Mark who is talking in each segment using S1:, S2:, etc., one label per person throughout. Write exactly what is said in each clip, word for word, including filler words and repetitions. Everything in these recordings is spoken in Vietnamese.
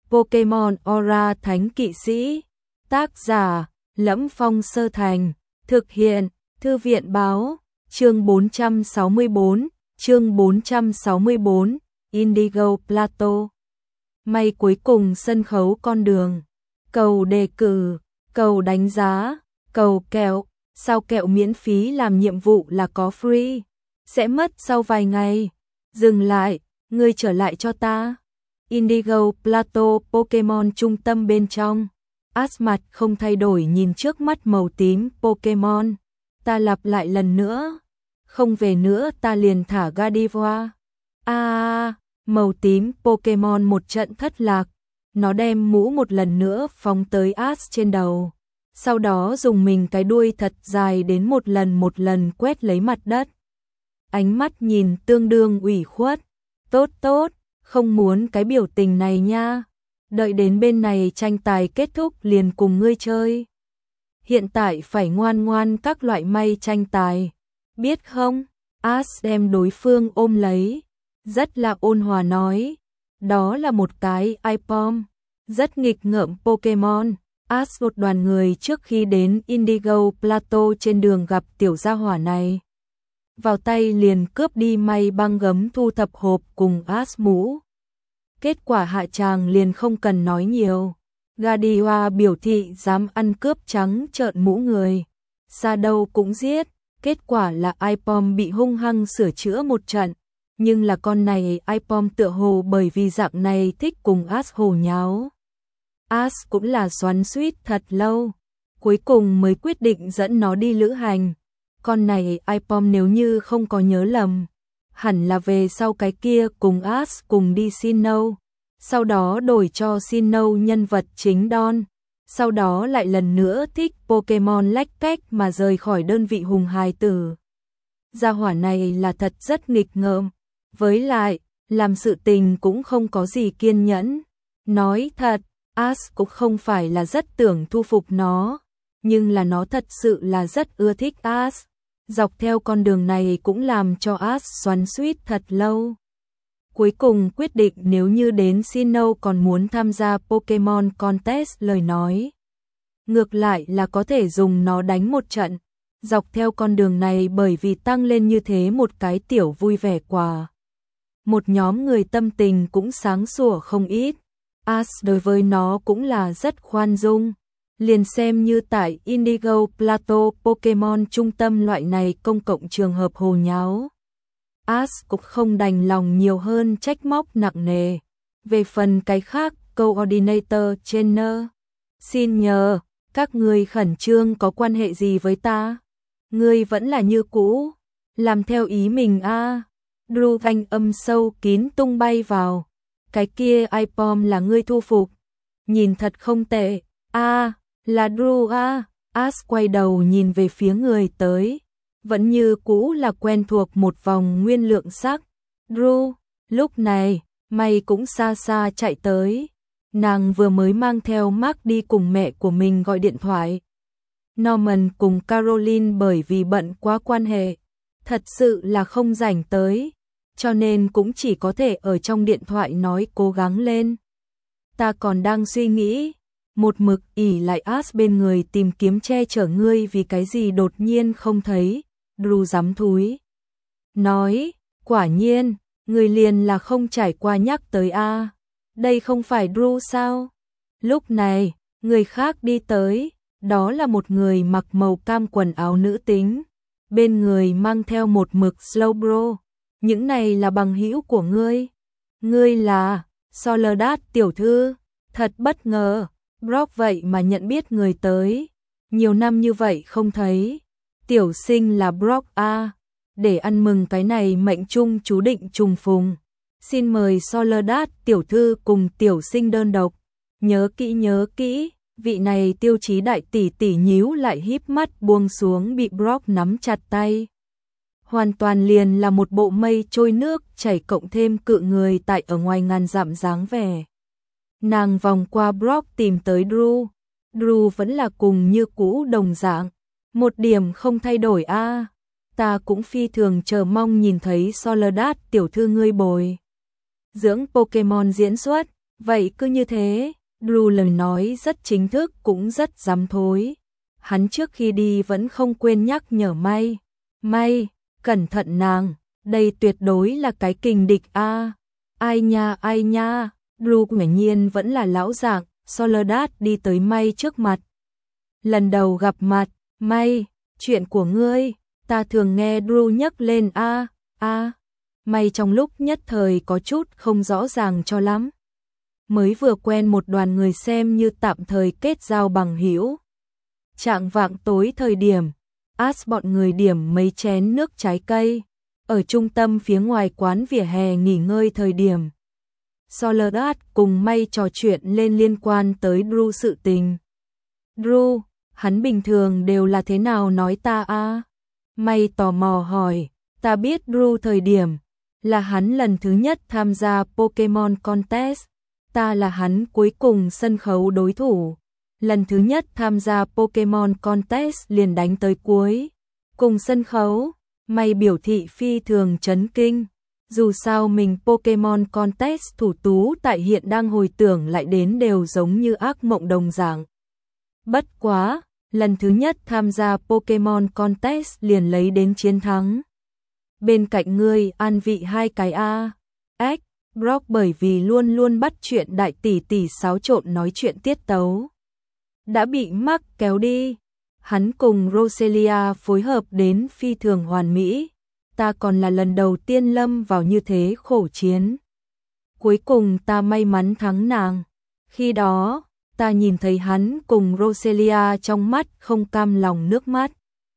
S1: Pokemon Aura Thánh Kỵ Sĩ. Tác giả: Lẫm Phong Sơ Thành. Thực hiện: Thư viện báo. Chương bốn trăm sáu mươi bốn, chương bốn trăm sáu mươi bốn, Indigo Plateau. May cuối cùng sân khấu con đường. Cầu đề cử, cầu đánh giá, cầu kẹo. Sao kẹo miễn phí làm nhiệm vụ là có free? Sẽ mất sau vài ngày. Dừng lại, ngươi trở lại cho ta. Indigo Plateau Pokemon trung tâm bên trong. Ash mặt không thay đổi nhìn trước mắt màu tím Pokemon. Ta lặp lại lần nữa. Không về nữa ta liền thả Gardevoir. À, màu tím Pokemon một trận thất lạc. Nó đem mũ một lần nữa phóng tới Ash trên đầu. Sau đó dùng mình cái đuôi thật dài đến một lần một lần quét lấy mặt đất. Ánh mắt nhìn tương đương ủy khuất. Tốt tốt, không muốn cái biểu tình này nha. Đợi đến bên này tranh tài kết thúc liền cùng ngươi chơi. Hiện tại phải ngoan ngoan các loại may tranh tài. Biết không? Ash đem đối phương ôm lấy. Rất là ôn hòa nói. Đó là một cái Aipom. Rất nghịch ngợm Pokemon. Ash một đoàn người trước khi đến Indigo Plateau trên đường gặp tiểu gia hỏa này. Vào tay liền cướp đi may băng gấm thu thập hộp cùng Ash mũ. Kết quả hạ tràng liền không cần nói nhiều. Gardevoir biểu thị dám ăn cướp trắng trợn mũ người. Xa đâu cũng giết. Kết quả là Aipom bị hung hăng sửa chữa một trận. Nhưng là con này Aipom tựa hồ bởi vì dạng này thích cùng Ash hồ nháo. Ash cũng là xoắn xuýt thật lâu. Cuối cùng mới quyết định dẫn nó đi lữ hành. Con này Aipom nếu như không có nhớ lầm. Hẳn là về sau cái kia cùng Ash cùng đi Sinnoh. Sau đó đổi cho Sinnoh nhân vật chính Don. Sau đó lại lần nữa thích Pokemon lách cách mà rời khỏi đơn vị hùng hài tử. Gia hỏa này là thật rất nghịch ngợm. Với lại, làm sự tình cũng không có gì kiên nhẫn. Nói thật, Ash cũng không phải là rất tưởng thu phục nó. Nhưng là nó thật sự là rất ưa thích Ash. Dọc theo con đường này cũng làm cho Ash xoắn xuýt thật lâu. Cuối cùng quyết định nếu như đến Sinnoh còn muốn tham gia Pokemon Contest lời nói. Ngược lại là có thể dùng nó đánh một trận. Dọc theo con đường này bởi vì tăng lên như thế một cái tiểu vui vẻ quà. Một nhóm người tâm tình cũng sáng sủa không ít. Ash đối với nó cũng là rất khoan dung. Liền xem như tại Indigo Plateau Pokemon trung tâm loại này công cộng trường hợp hồ nháo. Ash cũng không đành lòng nhiều hơn trách móc nặng nề. Về phần cái khác, Coordinator Trainer. Xin nhờ, các ngươi khẩn trương có quan hệ gì với ta? Ngươi vẫn là như cũ. Làm theo ý mình a. À. Drew thanh âm sâu kín tung bay vào. Cái kia Aipom là ngươi thu phục. Nhìn thật không tệ. A, à, là Drew a. À. Ash quay đầu nhìn về phía người tới. Vẫn như cũ là quen thuộc một vòng nguyên lượng sắc. Drew, lúc này, mày cũng xa xa chạy tới. Nàng vừa mới mang theo Mark đi cùng mẹ của mình gọi điện thoại. Norman cùng Caroline bởi vì bận quá quan hệ. Thật sự là không rảnh tới. Cho nên cũng chỉ có thể ở trong điện thoại nói cố gắng lên. Ta còn đang suy nghĩ. Một mực ỉ lại Ash bên người tìm kiếm che chở ngươi vì cái gì đột nhiên không thấy. Drew dám thúi. Nói, quả nhiên, người liền là không trải qua nhắc tới a. Đây không phải Drew sao? Lúc này, người khác đi tới, đó là một người mặc màu cam quần áo nữ tính. Bên người mang theo một mực Slowbro. Những này là bằng hữu của ngươi. Ngươi là Soledad tiểu thư. Thật bất ngờ, Brock vậy mà nhận biết người tới. Nhiều năm như vậy không thấy. Tiểu sinh là Brock a. Để ăn mừng cái này mệnh chung chú định trùng phùng. Xin mời Soledad tiểu thư cùng tiểu sinh đơn độc. Nhớ kỹ nhớ kỹ, vị này tiêu chí đại tỷ tỷ nhíu lại híp mắt buông xuống bị Brock nắm chặt tay. Hoàn toàn liền là một bộ mây trôi nước chảy cộng thêm cự người tại ở ngoài ngàn dặm dáng vẻ. Nàng vòng qua Brock tìm tới Drew. Drew vẫn là cùng như cũ đồng dạng. Một điểm không thay đổi a. À. Ta cũng phi thường chờ mong nhìn thấy Soledad tiểu thư ngươi bồi dưỡng Pokemon diễn xuất. Vậy cứ như thế, Drew lời nói rất chính thức cũng rất dám thối. Hắn trước khi đi vẫn không quên nhắc nhở May. May, cẩn thận nàng, đây tuyệt đối là cái kình địch a. À. Ai nha ai nha, Drew quả nhiên vẫn là lão dạng, Soledad đi tới May trước mặt. Lần đầu gặp mặt, May, chuyện của ngươi, ta thường nghe Drew nhắc lên a, a. May trong lúc nhất thời có chút không rõ ràng cho lắm. Mới vừa quen một đoàn người xem như tạm thời kết giao bằng hữu. Trạng vạng tối thời điểm, As bọn người điểm mấy chén nước trái cây, ở trung tâm phía ngoài quán vỉa hè nghỉ ngơi thời điểm. Soledad cùng May trò chuyện lên liên quan tới Drew sự tình. Drew, hắn bình thường đều là thế nào nói ta a? À? May tò mò hỏi, ta biết Drew thời điểm, là hắn lần thứ nhất tham gia Pokemon Contest, ta là hắn cuối cùng sân khấu đối thủ. Lần thứ nhất tham gia Pokemon Contest liền đánh tới cuối. Cùng sân khấu, May biểu thị phi thường chấn kinh. Dù sao mình Pokemon Contest thủ tú tại hiện đang hồi tưởng lại đến đều giống như ác mộng đồng dạng. Bất quá, lần thứ nhất tham gia Pokemon Contest liền lấy đến chiến thắng. Bên cạnh ngươi an vị hai cái A. Ếch, Brock bởi vì luôn luôn bắt chuyện đại tỷ tỷ xáo trộn nói chuyện tiết tấu. Đã bị mắc kéo đi. Hắn cùng Roselia phối hợp đến phi thường hoàn mỹ. Ta còn là lần đầu tiên lâm vào như thế khổ chiến. Cuối cùng ta may mắn thắng nàng. Khi đó, ta nhìn thấy hắn cùng Roselia trong mắt không cam lòng nước mắt.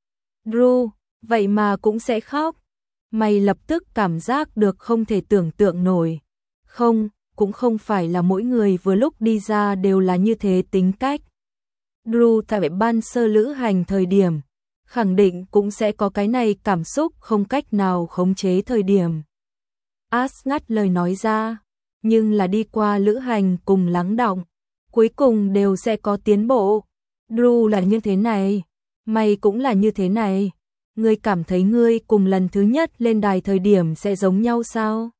S1: Drew, vậy mà cũng sẽ khóc. May lập tức cảm giác được không thể tưởng tượng nổi. Không, cũng không phải là mỗi người vừa lúc đi ra đều là như thế tính cách. Drew tại ban sơ lữ hành thời điểm, khẳng định cũng sẽ có cái này cảm xúc không cách nào khống chế thời điểm. As ngắt lời nói ra, nhưng là đi qua lữ hành cùng lắng đọng, cuối cùng đều sẽ có tiến bộ. Drew là như thế này, mày cũng là như thế này. Ngươi cảm thấy ngươi cùng lần thứ nhất lên đài thời điểm sẽ giống nhau sao?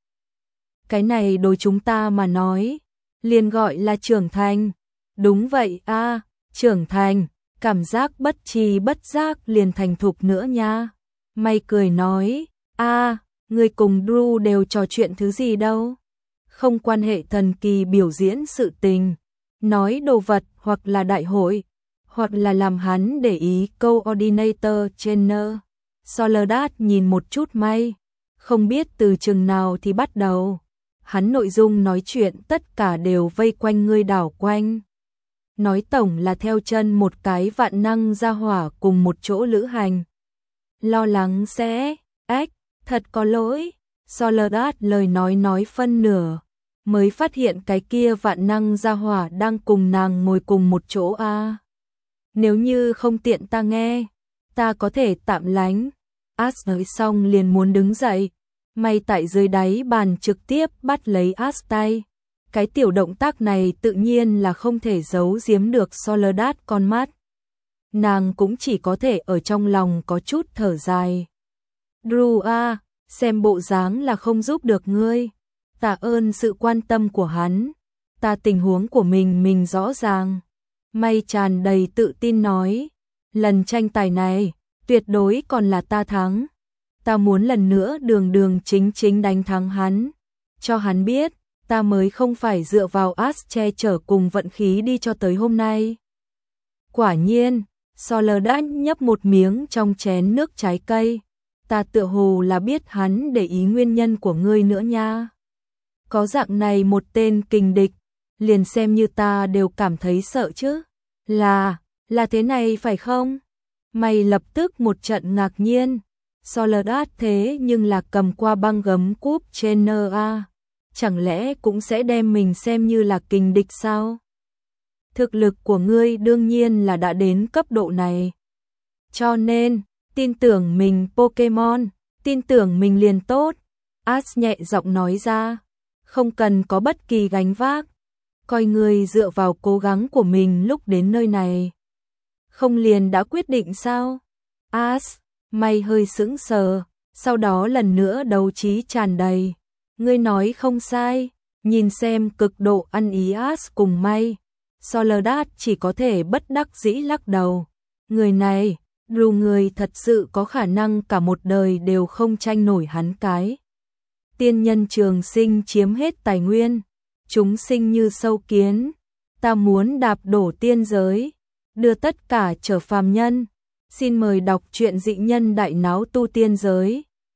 S1: Cái này đối chúng ta mà nói, liền gọi là trưởng thành. Đúng vậy a, à, trưởng thành, cảm giác bất tri bất giác liền thành thục nữa nha. May cười nói, a, à, ngươi cùng Drew đều trò chuyện thứ gì đâu? Không quan hệ thần kỳ biểu diễn sự tình, nói đồ vật hoặc là đại hội, hoặc là làm hắn để ý coordinator trainer. Soledad nhìn một chút May, không biết từ chừng nào thì bắt đầu. Hắn nội dung nói chuyện tất cả đều vây quanh ngươi đảo quanh. Nói tổng là theo chân một cái vạn năng gia hỏa cùng một chỗ lữ hành. Lo lắng sẽ, ếch, thật có lỗi. Soledad lời nói nói phân nửa, mới phát hiện cái kia vạn năng gia hỏa đang cùng nàng ngồi cùng một chỗ a. À. Nếu như không tiện ta nghe, ta có thể tạm lánh. As nói xong liền muốn đứng dậy. May tại dưới đáy bàn trực tiếp bắt lấy As tay. Cái tiểu động tác này tự nhiên là không thể giấu giếm được Soledad con mắt. Nàng cũng chỉ có thể ở trong lòng có chút thở dài. Drew a, xem bộ dáng là không giúp được ngươi. Tạ ơn sự quan tâm của hắn. Ta tình huống của mình mình rõ ràng. May tràn đầy tự tin nói. Lần tranh tài này, tuyệt đối còn là ta thắng. Ta muốn lần nữa đường đường chính chính đánh thắng hắn. Cho hắn biết, ta mới không phải dựa vào As che chở cùng vận khí đi cho tới hôm nay. Quả nhiên, Soledad nhấp một miếng trong chén nước trái cây. Ta tựa hồ là biết hắn để ý nguyên nhân của ngươi nữa nha. Có dạng này một tên kình địch, liền xem như ta đều cảm thấy sợ chứ. Là, là thế này phải không? Mày lập tức một trận ngạc nhiên. Soledad thế nhưng là cầm qua băng gấm cúp trainer a. Chẳng lẽ cũng sẽ đem mình xem như là kình địch sao? Thực lực của ngươi đương nhiên là đã đến cấp độ này. Cho nên, tin tưởng mình Pokemon, tin tưởng mình liền tốt. As nhẹ giọng nói ra, không cần có bất kỳ gánh vác. Coi ngươi dựa vào cố gắng của mình lúc đến nơi này. Không liền đã quyết định sao? As, mày hơi sững sờ, sau đó lần nữa đấu trí tràn đầy. Ngươi nói không sai, Nhìn xem cực độ ăn ý As cùng may, Soledad chỉ có thể bất đắc dĩ lắc đầu. Người này, dù người thật sự có khả năng cả một đời đều không tranh nổi hắn cái. Tiên nhân trường sinh chiếm hết tài nguyên, chúng sinh như sâu kiến, ta muốn đạp đổ tiên giới, đưa tất cả trở phàm nhân. Xin mời đọc truyện Dị Nhân Đại Náo Tu Tiên Giới.